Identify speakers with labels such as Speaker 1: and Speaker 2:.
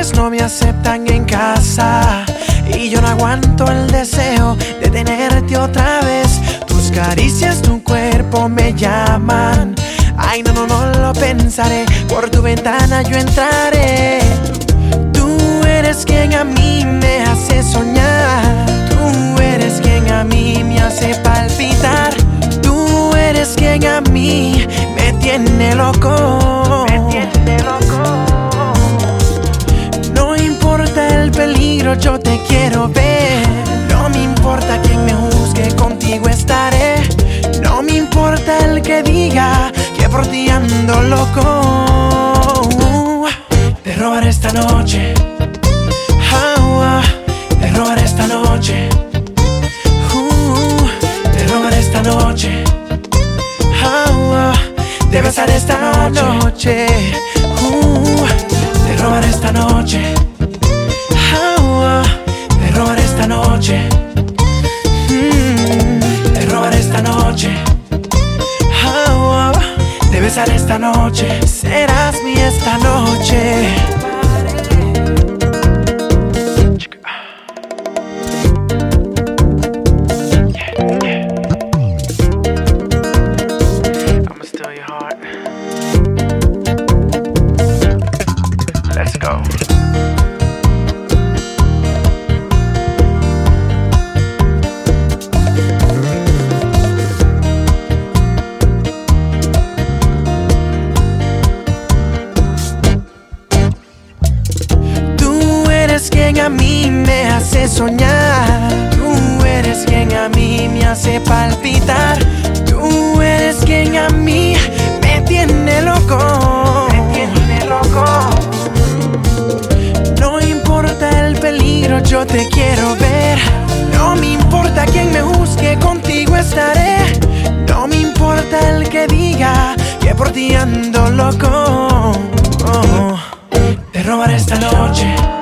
Speaker 1: padres no me aceptan en casa y yo no aguanto el deseo de tenerte otra vez. Tus caricias, tu cuerpo me llaman. Ay, no, no, no lo pensaré. Por tu ventana yo entraré. Tú eres quien a mí me hace soñar. Tú eres quien a mí me hace palpitar. Tú eres quien a mí me tiene loco. Me tiene loco. No importa el peligro, yo te quiero ver. No me importa quien me juzgue, contigo estaré. No me importa el que diga que por ti ando loco. Te robaré esta noche. Te robaré esta noche. Te robaré esta noche. Te besaré esta noche. Te robaré esta noche. Te robaré esta noche. Te robaré esta noche. Te besaré esta noche. Serás mi esta noche. I'ma steal your heart. Let's go. Quien a mí me hace soñar. Tú eres quien a mí me hace palpitar. Tú eres quien a mí me tiene loco. Me tiene loco. No importa el peligro, yo te quiero ver. No me importa quien me juzgue, contigo estaré. No me importa el que diga que por ti ando loco. Te robaré esta noche.